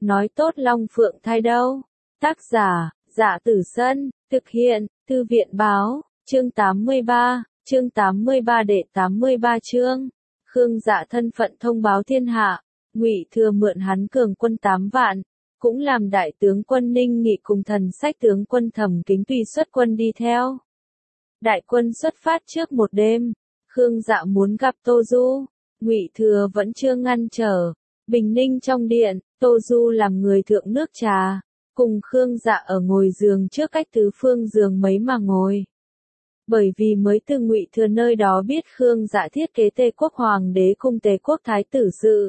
nói tốt Long Phượng thai đâu. Tác giả, Dạ Tử Sân, thực hiện, Thư viện báo, chương 83 đệ 83 chương. Khương Dạ thân phận thông báo thiên hạ, Ngụy Thừa mượn hắn cường quân 8 vạn, cũng làm đại tướng quân Ninh Nghị cùng thần sách tướng quân Thẩm Kính tùy xuất quân đi theo. Đại quân xuất phát trước một đêm, Khương Dạ muốn gặp Tô Du, Ngụy Thừa vẫn chưa ngăn trở. Bình Ninh trong điện, Tô Du làm người thượng nước trà, cùng Khương Dạ ở ngồi giường trước cách tứ phương giường mấy mà ngồi. Bởi vì mới từ Ngụy Thừa nơi đó biết Khương Dạ thiết kế Tề quốc hoàng đế cùng Tề quốc thái tử sự.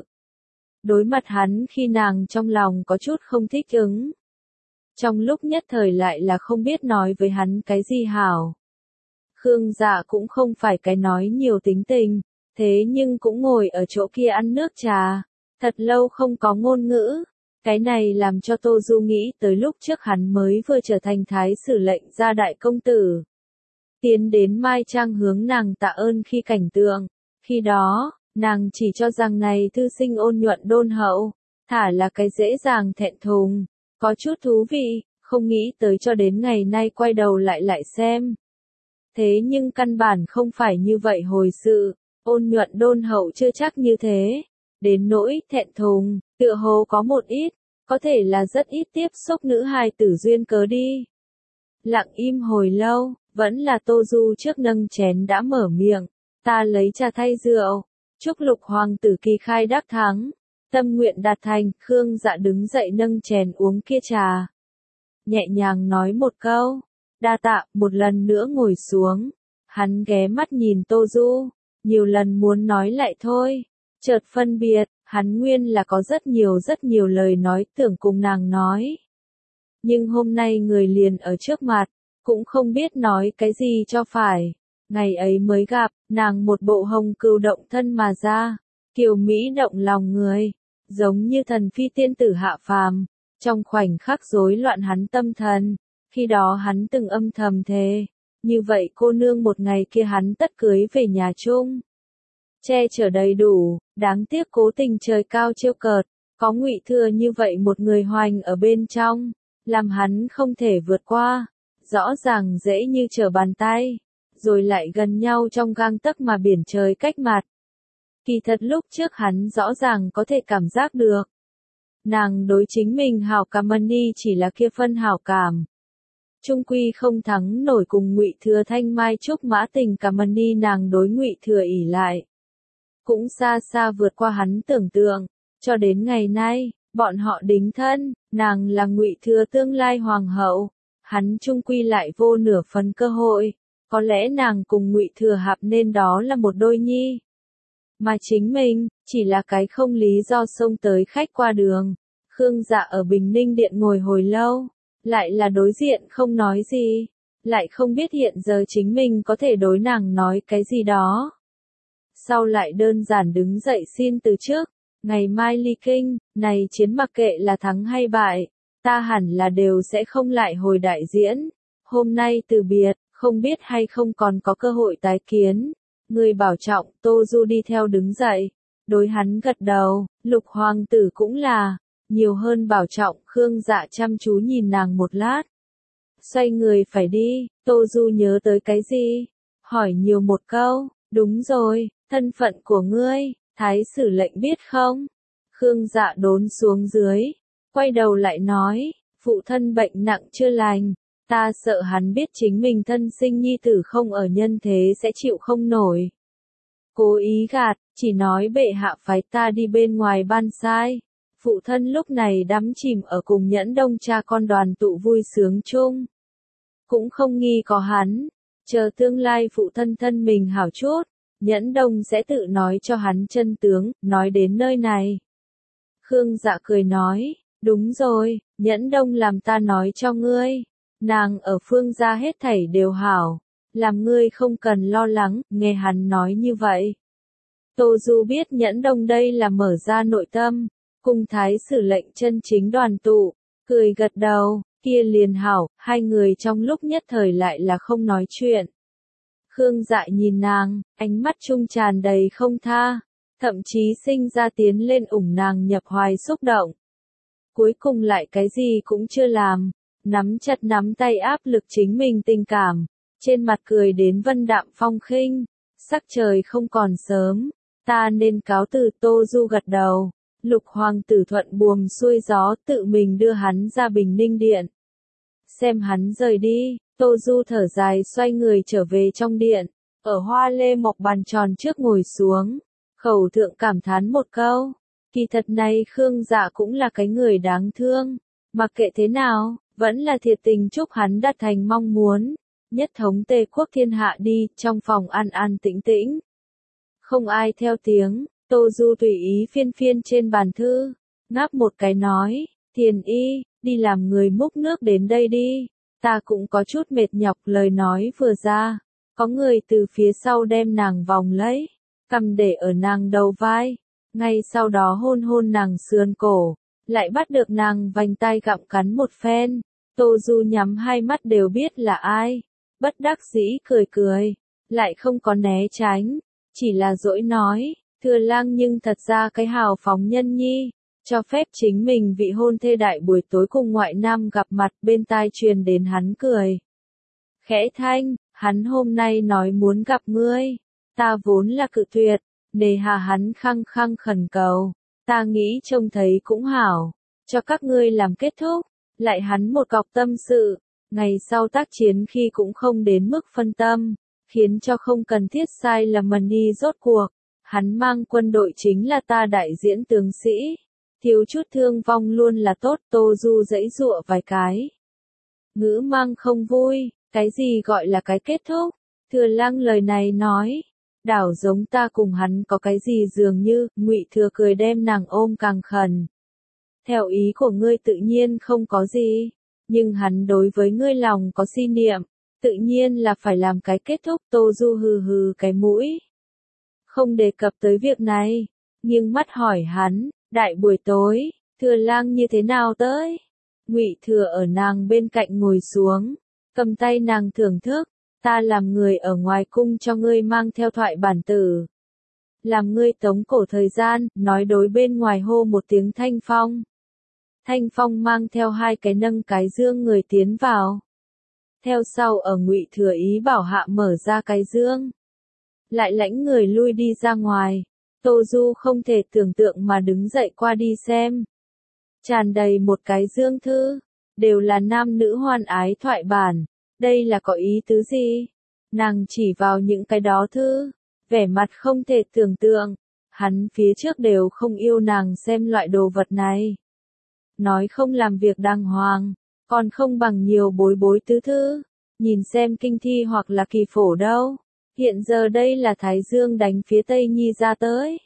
Đối mặt hắn khi nàng trong lòng có chút không thích ứng. Trong lúc nhất thời lại là không biết nói với hắn cái gì hảo. Khương Dạ cũng không phải cái nói nhiều tính tình, thế nhưng cũng ngồi ở chỗ kia ăn nước trà, thật lâu không có ngôn ngữ. Cái này làm cho Tô Du nghĩ tới lúc trước hắn mới vừa trở thành thái sử lệnh gia đại công tử. Tiến đến Mai Trang hướng nàng tạ ơn khi cảnh tượng, khi đó, nàng chỉ cho rằng này thư sinh ôn nhuận đôn hậu, thả là cái dễ dàng thẹn thùng, có chút thú vị, không nghĩ tới cho đến ngày nay quay đầu lại xem. Thế nhưng căn bản không phải như vậy hồi sự, ôn nhuận đôn hậu chưa chắc như thế, đến nỗi thẹn thùng, tựa hồ có một ít, có thể là rất ít tiếp xúc nữ hài tử duyên cớ đi. Lặng im hồi lâu, vẫn là Tô Du trước nâng chén đã mở miệng, ta lấy trà thay rượu, chúc Lục hoàng tử kỳ khai đắc thắng, tâm nguyện đạt thành. Khương Dạ đứng dậy nâng chén uống kia trà, nhẹ nhàng nói một câu, đa tạ. Một lần nữa ngồi xuống, hắn ghé mắt nhìn Tô Du, nhiều lần muốn nói lại thôi, chợt phân biệt, hắn nguyên là có rất nhiều lời nói tưởng cùng nàng nói. Nhưng hôm nay người liền ở trước mặt, cũng không biết nói cái gì cho phải. Ngày ấy mới gặp, nàng một bộ hồng cừu động thân mà ra, kiều mỹ động lòng người, giống như thần phi tiên tử hạ phàm, trong khoảnh khắc rối loạn hắn tâm thần. Khi đó hắn từng âm thầm thề, như vậy cô nương một ngày kia hắn tất cưới về nhà chung. Che chở đầy đủ, đáng tiếc cố tình trời cao trêu cợt, có Ngụy Thừa như vậy một người hoành ở bên trong, làm hắn không thể vượt qua, rõ ràng dễ như trở bàn tay, rồi lại gần nhau trong gang tấc mà biển trời cách mặt. Kỳ thật lúc trước hắn rõ ràng có thể cảm giác được, nàng đối chính mình hảo cảm ni chỉ là kia phân hảo cảm. Trung quy không thắng nổi cùng Ngụy Thừa thanh mai trúc mã tình cảm ni nàng đối Ngụy Thừa ỷ lại. Cũng xa xa vượt qua hắn tưởng tượng, cho đến ngày nay, bọn họ đính thân, nàng là Ngụy Thừa tương lai hoàng hậu, hắn trung quy lại vô nửa phần cơ hội, có lẽ nàng cùng Ngụy Thừa hạp nên đó là một đôi nhi. Mà chính mình, chỉ là cái không lý do xông tới khách qua đường. Khương Dạ ở Bình Ninh điện ngồi hồi lâu, lại là đối diện không nói gì, lại không biết hiện giờ chính mình có thể đối nàng nói cái gì đó. Sau lại đơn giản đứng dậy xin từ trước, ngày mai ly kinh, này chiến mặc kệ là thắng hay bại, ta hẳn là đều sẽ không lại hồi đại diễn. Hôm nay từ biệt, không biết hay không còn có cơ hội tái kiến. Người bảo trọng. Tô Du đi theo đứng dậy, đối hắn gật đầu, Lục hoàng tử cũng là, nhiều hơn bảo trọng. Khương Dạ chăm chú nhìn nàng một lát, xoay người phải đi. Tô Du nhớ tới cái gì, hỏi nhiều một câu, đúng rồi, thân phận của ngươi, thái sử lệnh biết không? Khương Dạ đốn xuống dưới, quay đầu lại nói, phụ thân bệnh nặng chưa lành, ta sợ hắn biết chính mình thân sinh nhi tử không ở nhân thế sẽ chịu không nổi. Cố ý gạt, chỉ nói bệ hạ phái ta đi bên ngoài ban sai. Phụ thân lúc này đắm chìm ở cùng Nhẫn Đông cha con đoàn tụ vui sướng chung. Cũng không nghi có hắn, chờ tương lai phụ thân thân mình hảo chút, Nhẫn Đông sẽ tự nói cho hắn chân tướng. Nói đến nơi này, Khương Dạ cười nói, đúng rồi, Nhẫn Đông làm ta nói cho ngươi, nàng ở Phương gia hết thảy đều hảo, làm ngươi không cần lo lắng. Nghe hắn nói như vậy, Tô Du biết Nhẫn Đông đây là mở ra nội tâm, cùng thái sử lệnh chân chính đoàn tụ, cười gật đầu, kia liền hảo. Hai người trong lúc nhất thời lại là không nói chuyện. Khương Dạ nhìn nàng, ánh mắt trung tràn đầy không tha, thậm chí sinh ra tiến lên ủng nàng nhập hoài xúc động. cuối cùng lại cái gì cũng chưa làm, nắm chặt nắm tay áp lực chính mình tình cảm, trên mặt cười đến vân đạm phong khinh, sắc trời không còn sớm, ta nên cáo từ. Tô Du gật đầu, Lục hoàng tử thuận buồm xuôi gió tự mình đưa hắn ra Bình Ninh Điện. Xem hắn rời đi, Tô Du thở dài xoay người trở về trong điện, ở hoa lê mộc bàn tròn trước ngồi xuống, khẩu thượng cảm thán một câu, kỳ thật này Khương Dạ cũng là cái người đáng thương, mặc kệ thế nào, vẫn là thiệt tình chúc hắn đạt thành mong muốn, nhất thống Tề quốc thiên hạ đi. Trong phòng an an tĩnh tĩnh, không ai theo tiếng, Tô Du tùy ý phiên phiên trên bàn thư, ngáp một cái nói, Thiền Y, đi làm người múc nước đến đây đi, ta cũng có chút mệt nhọc. Lời nói vừa ra, có người từ phía sau đem nàng vòng lấy, cầm để ở nàng đầu vai, ngay sau đó hôn hôn nàng sườn cổ, lại bắt được nàng vành tai gặm cắn một phen. Tô Du nhắm hai mắt đều biết là ai, bất đắc dĩ cười cười, lại không có né tránh, chỉ là dỗi nói, Thừa Lang nhưng thật ra cái hào phóng nhân nhi, cho phép chính mình vị hôn thê đại buổi tối cùng ngoại nam gặp mặt. Bên tai truyền đến hắn cười khẽ thanh, hắn hôm nay nói muốn gặp ngươi, ta vốn là cự tuyệt, nề hà hắn khăng khăng khẩn cầu, ta nghĩ trông thấy cũng hảo, cho các ngươi làm kết thúc. Lại hắn một cọc tâm sự, ngày sau tác chiến khi cũng không đến mức phân tâm, khiến cho không cần thiết sai lầm mần đi. Rốt cuộc, hắn mang quân đội chính là ta đại diễn tướng sĩ, thiếu chút thương vong luôn là tốt. Tô Du giãy giụa vài cái, ngữ mang không vui, cái gì gọi là cái kết thúc? Thừa Lang lời này nói, đảo giống ta cùng hắn có cái gì dường như. Ngụy Thừa cười đem nàng ôm càng khẩn. Theo ý của ngươi tự nhiên không có gì, nhưng hắn đối với ngươi lòng có si niệm, tự nhiên là phải làm cái kết thúc. Tô Du hừ hừ cái mũi, không đề cập tới việc này, nghiêng mắt hỏi hắn, đại buổi tối, Thừa Lang như thế nào tới? Ngụy Thừa ở nàng bên cạnh ngồi xuống, cầm tay nàng thưởng thức, ta làm người ở ngoài cung cho ngươi mang theo thoại bản tử, làm ngươi tống cổ thời gian. Nói đối bên ngoài hô một tiếng Thanh Phong. Thanh Phong mang theo hai cái nâng cái dương người tiến vào. Theo sau ở Ngụy Thừa ý bảo hạ mở ra cái dương, lại lãnh người lui đi ra ngoài. Tô Du không thể tưởng tượng mà đứng dậy qua đi xem. Tràn đầy một cái dương thư, đều là nam nữ hoan ái thoại bản. Đây là có ý tứ gì? Nàng chỉ vào những cái đó thư, vẻ mặt không thể tưởng tượng. Hắn phía trước đều không yêu nàng xem loại đồ vật này. Nói không làm việc đàng hoàng, còn không bằng nhiều bối bối tứ thư, nhìn xem kinh thi hoặc là kỳ phổ đâu. Hiện giờ đây là Thái Dương đánh phía Tây Nhi ra tới.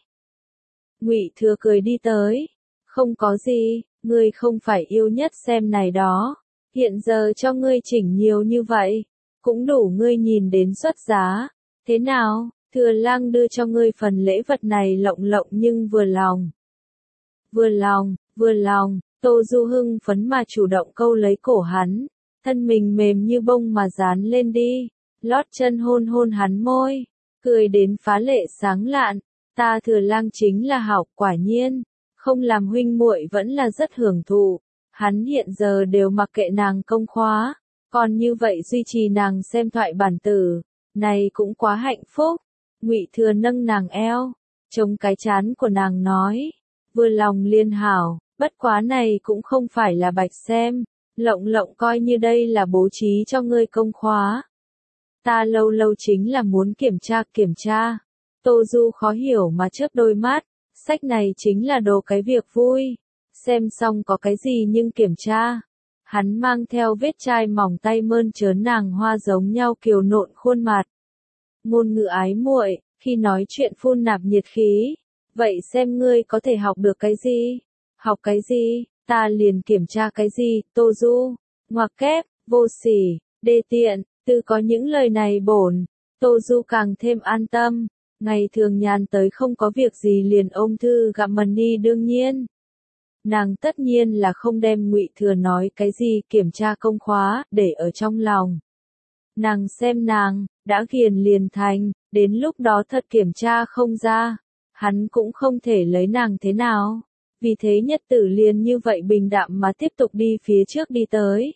Ngụy Thừa cười đi tới, không có gì, ngươi không phải yêu nhất xem này đó, hiện giờ cho ngươi chỉnh nhiều như vậy, cũng đủ ngươi nhìn đến xuất giá. Thế nào, Thừa Lang đưa cho ngươi phần lễ vật này lộng lộng nhưng vừa lòng. Vừa lòng, vừa lòng. Tô Du hưng phấn mà chủ động câu lấy cổ hắn, thân mình mềm như bông mà dán lên đi, lót chân hôn hôn hắn môi, cười đến phá lệ sáng lạn. Ta Thừa Lang chính là hảo, quả nhiên, không làm huynh muội vẫn là rất hưởng thụ. Hắn hiện giờ đều mặc kệ nàng công khóa, còn như vậy duy trì nàng xem thoại bản tử, này cũng quá hạnh phúc. Ngụy Thừa nâng nàng eo, chống cái trán của nàng nói, vừa lòng liên hảo. Bất quá này cũng không phải là bạch xem, lộng lộng coi như đây là bố trí cho ngươi công khóa. Ta lâu lâu chính là muốn kiểm tra. Tô Du khó hiểu mà chớp đôi mắt, sách này chính là đồ cái việc vui. Xem xong có cái gì nhưng kiểm tra. Hắn mang theo vết chai mỏng tay mơn trớn nàng hoa giống nhau kiều nộn khuôn mặt. Ngôn ngữ ái muội, khi nói chuyện phun nạp nhiệt khí. Vậy xem ngươi có thể học được cái gì? Học cái gì, ta liền kiểm tra cái gì. Tô Du, ngoặc kép, vô sỉ, đê tiện, từ có những lời này bổn, Tô Du càng thêm an tâm. Ngày thường nhàn tới không có việc gì liền ôm thư gặp mần đi. Đương nhiên, nàng tất nhiên là không đem Ngụy Thừa nói cái gì kiểm tra công khóa để ở trong lòng. Nàng xem nàng đã ghiền liền thành, đến lúc đó thật kiểm tra không ra, hắn cũng không thể lấy nàng thế nào. Vì thế nhật tử liền như vậy bình đạm mà tiếp tục đi phía trước đi tới.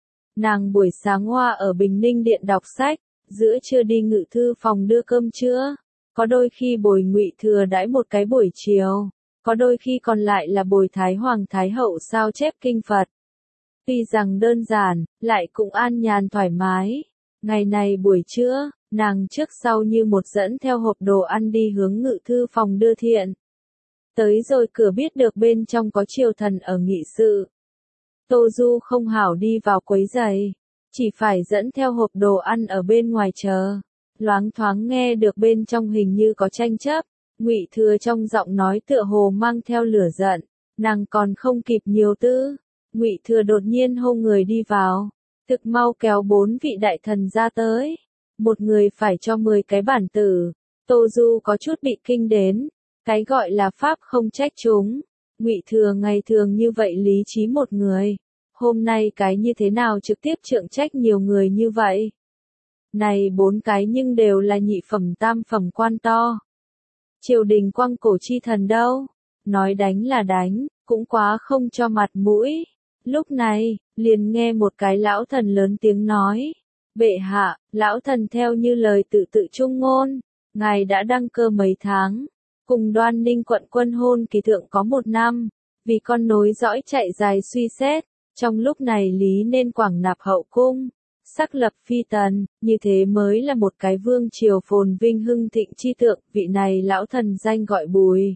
Nàng buổi sáng hoa ở Bình Ninh Điện đọc sách, giữa trưa đi ngự thư phòng đưa cơm trưa, có đôi khi bồi Ngụy Thừa đãi một cái buổi chiều, có đôi khi còn lại là bồi Thái Hoàng Thái Hậu sao chép kinh Phật. Tuy rằng đơn giản, lại cũng an nhàn thoải mái. Ngày này buổi trưa, nàng trước sau như một dẫn theo hộp đồ ăn đi hướng ngự thư phòng đưa thiện. Tới rồi cửa biết được bên trong có triều thần ở nghị sự. Tô Du không hảo đi vào quấy giày, chỉ phải dẫn theo hộp đồ ăn ở bên ngoài chờ. Loáng thoáng nghe được bên trong hình như có tranh chấp, Ngụy Thừa trong giọng nói tựa hồ mang theo lửa giận, nàng còn không kịp nhiều tư. Ngụy Thừa đột nhiên hô người đi vào, thực mau kéo 4 vị đại thần ra tới, một người phải cho 10 cái bản tử. Tô Du có chút bị kinh đến, cái gọi là pháp không trách chúng. Ngụy Thừa ngày thường như vậy lý trí một người, hôm nay cái như thế nào trực tiếp trượng trách nhiều người như vậy. Này 4 cái nhưng đều là nhị phẩm tam phẩm quan to. Triều đình quăng cổ chi thần đâu, nói đánh là đánh, cũng quá không cho mặt mũi. Lúc này, liền nghe một cái lão thần lớn tiếng nói, bệ hạ, lão thần theo như lời tự tự trung ngôn, ngài đã đăng cơ mấy tháng, cùng Đoan Ninh quận quân hôn kỳ thượng có 1 năm, vì con nối dõi chạy dài suy xét, trong lúc này lý nên quảng nạp hậu cung, sắc lập phi tần, như thế mới là một cái vương triều phồn vinh hưng thịnh chi tượng. Vị này lão thần danh gọi Bùi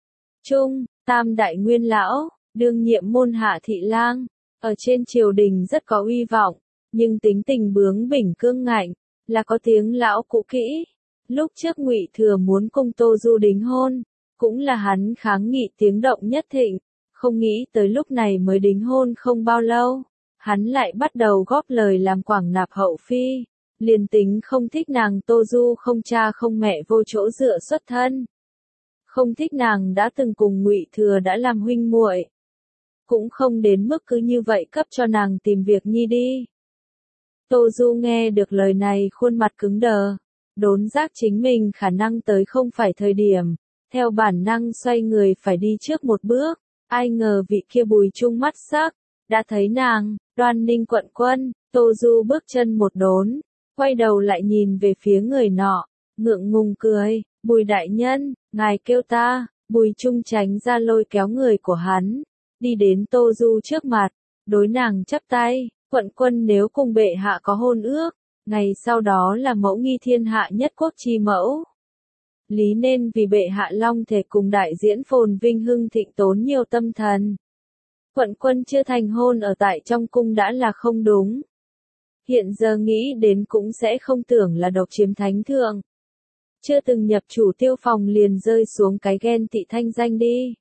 Trung, tam đại nguyên lão, đương nhiệm môn hạ thị lang, ở trên triều đình rất có uy vọng, nhưng tính tình bướng bỉnh cương ngạnh, là có tiếng lão cũ kỹ. Lúc trước Ngụy Thừa muốn cùng Tô Du đính hôn, cũng là hắn kháng nghị tiếng động nhất thịnh, không nghĩ tới lúc này mới đính hôn không bao lâu, hắn lại bắt đầu góp lời làm quảng nạp hậu phi, liền tính không thích nàng Tô Du không cha không mẹ vô chỗ dựa xuất thân. Không thích nàng đã từng cùng Ngụy Thừa đã làm huynh muội, cũng không đến mức cứ như vậy cấp cho nàng tìm việc nhi đi. Tô Du nghe được lời này khuôn mặt cứng đờ, đốn giác chính mình khả năng tới không phải thời điểm, theo bản năng xoay người phải đi trước một bước, ai ngờ vị kia Bùi Trung mắt sắc, đã thấy nàng, Đoan Ninh quận quân. Tô Du bước chân một đốn, quay đầu lại nhìn về phía người nọ, ngượng ngùng cười, Bùi đại nhân, ngài kêu ta. Bùi Trung tránh ra lôi kéo người của hắn, đi đến Tô Du trước mặt, đối nàng chắp tay, quận quân nếu cùng bệ hạ có hôn ước, ngày sau đó là mẫu nghi thiên hạ nhất quốc chi mẫu. Lý nên vì bệ hạ long thể cùng đại diễn phồn vinh hưng thịnh tốn nhiều tâm thần. Quận quân chưa thành hôn ở tại trong cung đã là không đúng. Hiện giờ nghĩ đến cũng sẽ không tưởng là độc chiếm thánh thượng. Chưa từng nhập chủ tiêu phòng liền rơi xuống cái ghen tị thanh danh đi.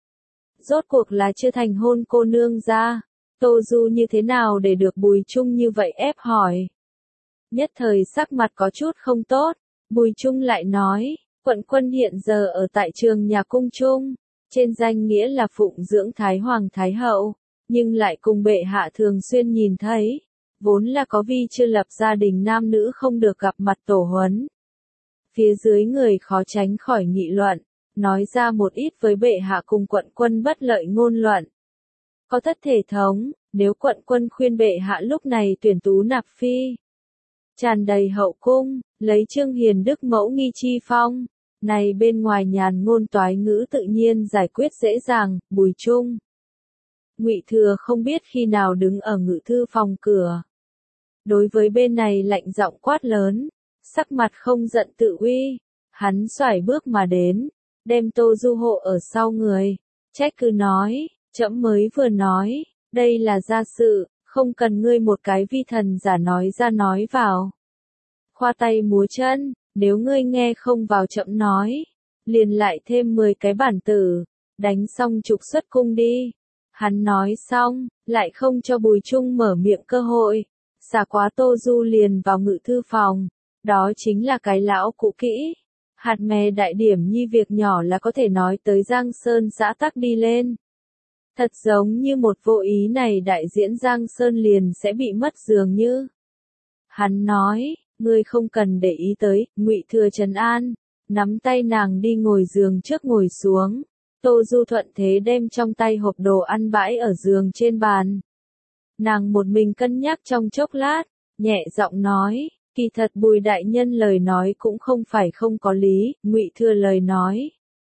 Rốt cuộc là chưa thành hôn cô nương ra, Tô Du như thế nào để được Bùi Trung như vậy ép hỏi. Nhất thời sắc mặt có chút không tốt, Bùi Trung lại nói, quận quân hiện giờ ở tại trường nhà cung trung, trên danh nghĩa là phụng dưỡng Thái Hoàng Thái Hậu, nhưng lại cùng bệ hạ thường xuyên nhìn thấy, vốn là có vi chưa lập gia đình nam nữ không được gặp mặt tổ huấn. Phía dưới người khó tránh khỏi nghị luận, nói ra một ít với bệ hạ cùng quận quân bất lợi ngôn luận. Có thất thể thống, nếu quận quân khuyên bệ hạ lúc này tuyển tú nạp phi, tràn đầy hậu cung, lấy Trương Hiền Đức mẫu nghi chi phong, này bên ngoài nhàn ngôn toái ngữ tự nhiên giải quyết dễ dàng. Bùi Trung, Ngụy Thừa không biết khi nào đứng ở ngự thư phòng cửa, đối với bên này lạnh giọng quát lớn, sắc mặt không giận tự uy, hắn xoải bước mà đến, đem Tô Du hộ ở sau người, trách cứ nói, trẫm mới vừa nói, đây là gia sự, không cần ngươi một cái vi thần giả nói ra nói vào. Khoa tay múa chân, nếu ngươi nghe không vào trẫm nói, liền lại thêm 10 cái bản tử, đánh xong trục xuất cung đi. Hắn nói xong, lại không cho Bùi Trung mở miệng cơ hội, xả quá Tô Du liền vào ngự thư phòng, đó chính là cái lão cũ kỹ. Hạt mè đại điểm nhi việc nhỏ là có thể nói tới Giang Sơn xã tắc đi lên. Thật giống như một vô ý này đại diễn Giang Sơn liền sẽ bị mất dường như. Hắn nói, ngươi không cần để ý tới. Ngụy Thừa trấn an, nắm tay nàng đi ngồi giường trước ngồi xuống. Tô Du thuận thế đem trong tay hộp đồ ăn bãi ở giường trên bàn. Nàng một mình cân nhắc trong chốc lát, nhẹ giọng nói, kỳ thật Bùi đại nhân lời nói cũng không phải không có lý, Ngụy Thừa lời nói.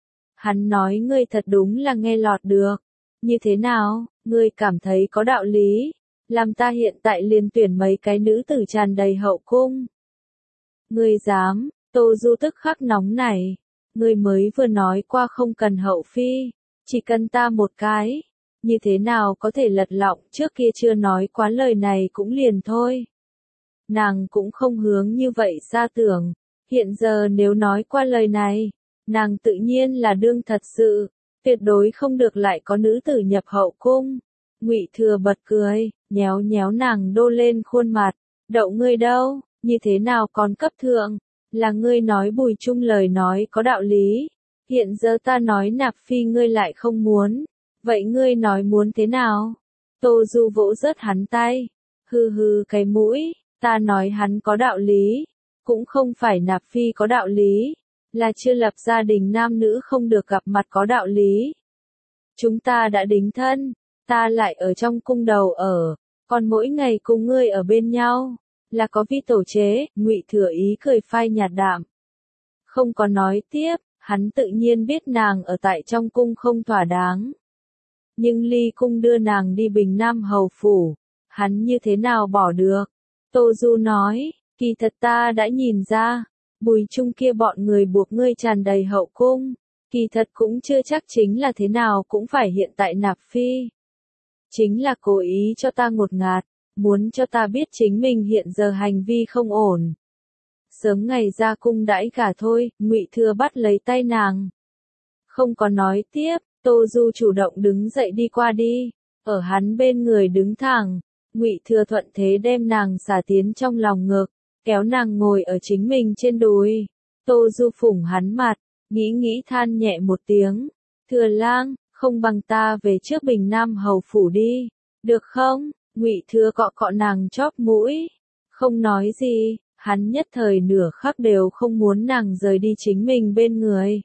Hắn nói ngươi thật đúng là nghe lọt được. Như thế nào, ngươi cảm thấy có đạo lý, làm ta hiện tại liền tuyển mấy cái nữ tử tràn đầy hậu cung. Ngươi dám, Tô Du tức khắc nóng này, ngươi mới vừa nói qua không cần hậu phi, chỉ cần ta một cái, như thế nào có thể lật lọng, trước kia chưa nói quá lời này cũng liền thôi. Nàng cũng không hướng như vậy xa tưởng, hiện giờ nếu nói qua lời này, nàng tự nhiên là đương thật sự, tuyệt đối không được lại có nữ tử nhập hậu cung. Ngụy Thừa bật cười, nhéo nhéo nàng đô lên khuôn mặt, đậu ngươi đâu, như thế nào còn cấp thượng, là ngươi nói Bùi Trung lời nói có đạo lý, hiện giờ ta nói nạp phi ngươi lại không muốn, vậy ngươi nói muốn thế nào? Tô Du vỗ rớt hắn tay, hừ hừ cái mũi, ta nói hắn có đạo lý, cũng không phải nạp phi có đạo lý, là chưa lập gia đình nam nữ không được gặp mặt có đạo lý. Chúng ta đã đính thân, ta lại ở trong cung đầu ở, còn mỗi ngày cùng ngươi ở bên nhau, là có vi tổ chế, Ngụy Thừa ý cười phai nhạt đạm. Không có nói tiếp, hắn tự nhiên biết nàng ở tại trong cung không thỏa đáng. Nhưng ly cung đưa nàng đi Bình Nam hầu phủ, hắn như thế nào bỏ được? Tô Du nói, kỳ thật ta đã nhìn ra, Bùi Trung kia bọn người buộc ngươi tràn đầy hậu cung, kỳ thật cũng chưa chắc chính là thế nào cũng phải hiện tại nạp phi. Chính là cố ý cho ta ngột ngạt, muốn cho ta biết chính mình hiện giờ hành vi không ổn. Sớm ngày ra cung đãi gả thôi, Ngụy Thừa bắt lấy tay nàng. Không có nói tiếp, Tô Du chủ động đứng dậy đi qua đi, ở hắn bên người đứng thẳng, Ngụy Thừa thuận thế đem nàng xả tiến trong lòng ngực, kéo nàng ngồi ở chính mình trên đùi. Tô Du phủng hắn mặt, nghĩ than nhẹ một tiếng, Thừa lang, không bằng ta về trước Bình Nam hầu phủ đi, được không? Ngụy Thừa cọ cọ nàng chóp mũi, không nói gì, hắn nhất thời nửa khắc đều không muốn nàng rời đi chính mình bên người.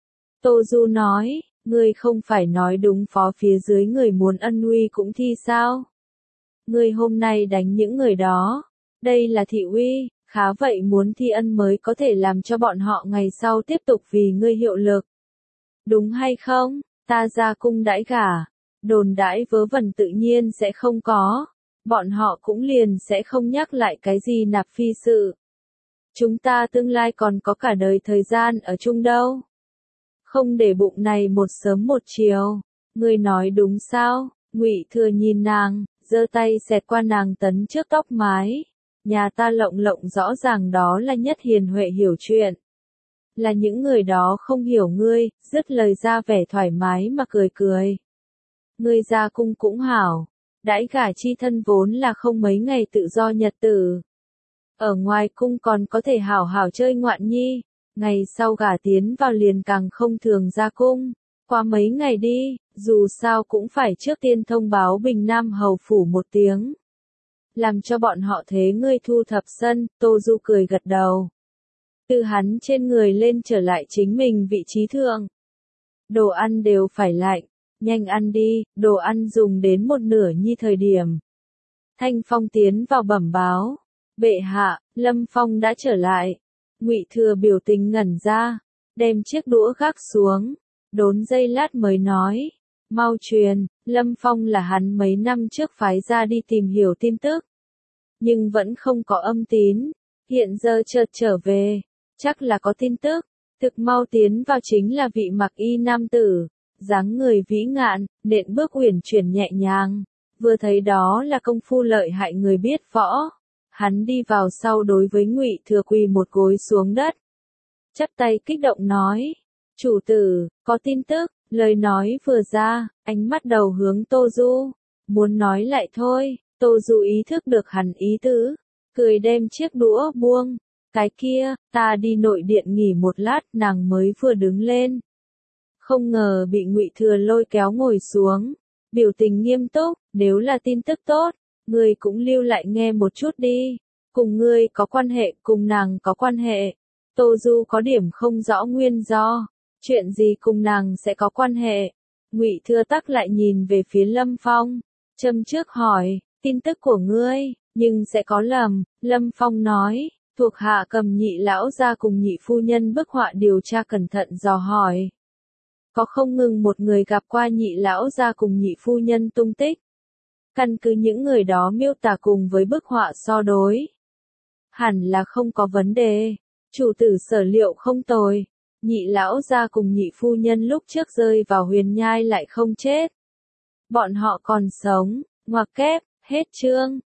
Tô Du nói, ngươi không phải nói đúng phó phía dưới người muốn ân uy cũng thi sao? Ngươi hôm nay đánh những người đó, đây là thị uy, khá vậy muốn thi ân mới có thể làm cho bọn họ ngày sau tiếp tục vì ngươi hiệu lực. Đúng hay không? Ta ra cung đãi gả, đồn đãi vớ vẩn tự nhiên sẽ không có, bọn họ cũng liền sẽ không nhắc lại cái gì nạp phi sự. Chúng ta tương lai còn có cả đời thời gian ở chung đâu. Không để bụng này một sớm một chiều, ngươi nói đúng sao? Ngụy Thừa nhìn nàng, giơ tay xẹt qua nàng tấn trước tóc mái. Nhà ta lộng lộng rõ ràng đó là Nhất Hiền Huệ hiểu chuyện. Là những người đó không hiểu ngươi, dứt lời ra vẻ thoải mái mà cười cười. Ngươi ra cung cũng hảo, đãi gả chi thân vốn là không mấy ngày tự do nhật tử. Ở ngoài cung còn có thể hảo hảo chơi ngoạn nhi, ngày sau gả tiến vào liền càng không thường ra cung. Qua mấy ngày đi, dù sao cũng phải trước tiên thông báo Bình Nam hầu phủ một tiếng. Làm cho bọn họ thế ngươi thu thập sân, Tô Du cười gật đầu. Từ hắn trên người lên trở lại chính mình vị trí thượng. Đồ ăn đều phải lạnh, nhanh ăn đi, đồ ăn dùng đến một nửa nhi thời điểm. Thanh Phong tiến vào bẩm báo. Bệ hạ, Lâm Phong đã trở lại. Ngụy Thừa biểu tình ngẩn ra, đem chiếc đũa gác xuống, đốn giây lát mới nói. Mau truyền, Lâm Phong là hắn mấy năm trước phái ra đi tìm hiểu tin tức. Nhưng vẫn không có âm tín, hiện giờ chợt trở về, chắc là có tin tức. Thực mau tiến vào chính là vị mặc y nam tử, dáng người vĩ ngạn, nện bước uyển chuyển nhẹ nhàng, vừa thấy đó là công phu lợi hại người biết võ. Hắn đi vào sau đối với Ngụy Thừa quỳ một gối xuống đất, chắp tay kích động nói, chủ tử, có tin tức. Lời nói vừa ra, ánh mắt đầu hướng Tô Du, muốn nói lại thôi. Tô Du ý thức được hắn ý tứ, cười đem chiếc đũa buông. Cái kia, ta đi nội điện nghỉ một lát, nàng mới vừa đứng lên. Không ngờ bị Ngụy Thừa lôi kéo ngồi xuống, biểu tình nghiêm túc, nếu là tin tức tốt, ngươi cũng lưu lại nghe một chút đi. Cùng ngươi có quan hệ, cùng nàng có quan hệ. Tô Du có điểm không rõ nguyên do, Chuyện gì cùng nàng sẽ có quan hệ? Ngụy Thừa tắc lại nhìn về phía Lâm Phong, châm trước hỏi, tin tức của ngươi, nhưng sẽ có lầm. Lâm Phong nói, thuộc hạ cầm Nhị lão gia cùng Nhị phu nhân bức họa điều tra cẩn thận dò hỏi. Có không ngừng một người gặp qua Nhị lão gia cùng Nhị phu nhân tung tích. Căn cứ những người đó miêu tả cùng với bức họa so đối. Hẳn là không có vấn đề. Chủ tử sở liệu không tồi. Nhị lão gia cùng Nhị phu nhân lúc trước rơi vào huyền nhai lại không chết. Bọn họ còn sống. Ngoặc kép, hết chương.